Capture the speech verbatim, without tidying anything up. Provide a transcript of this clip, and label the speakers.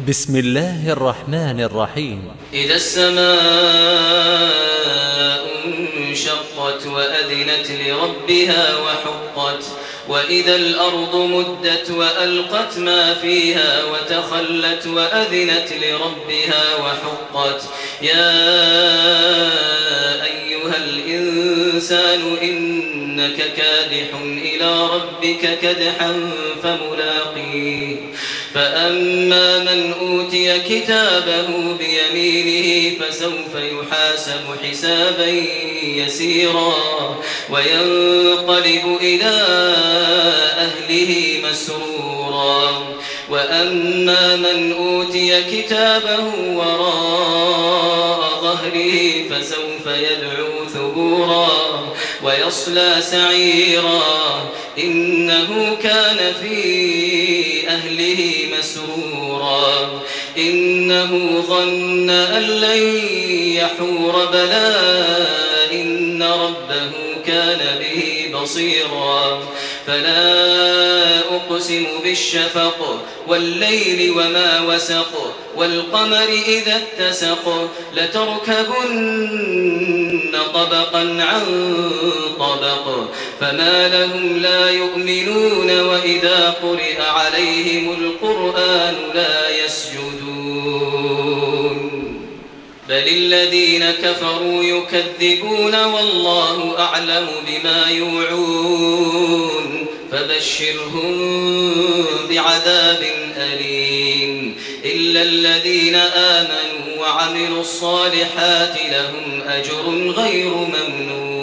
Speaker 1: بسم الله الرحمن الرحيم.
Speaker 2: إذا السماء انشقت وأذنت لربها وحقت وإذا الأرض مدت وألقت ما فيها وتخلت وأذنت لربها وحقت يا أيها الإنسان إنك كادح إلى ربك كدحا فملاقيه فأما من أوتي كتابه بيمينه فسوف يحاسب حسابا يسيرا وينقلب إلى أهله مسرورا وأما من أوتي كتابه وراء ظهره فسوف يدعو ثبورا ويصلى سعيرا إنه كان في أهله مسرورا إنه ظن أن لن يحور بلى إن ربه كان به بصيرا فلا أقسم بالشفق والليل وما وسق والقمر إذا اتسق لتركبن طبقا عن طبق فما لهم لا يؤمنون وإذا قرئ عليهم القرآن لا يسجدون بل الذين كفروا يكذبون والله أعلم بما يوعون فبشرهم بعذاب أليم إلا الذين آمنوا وعملوا الصالحات لهم أجر غير ممنون.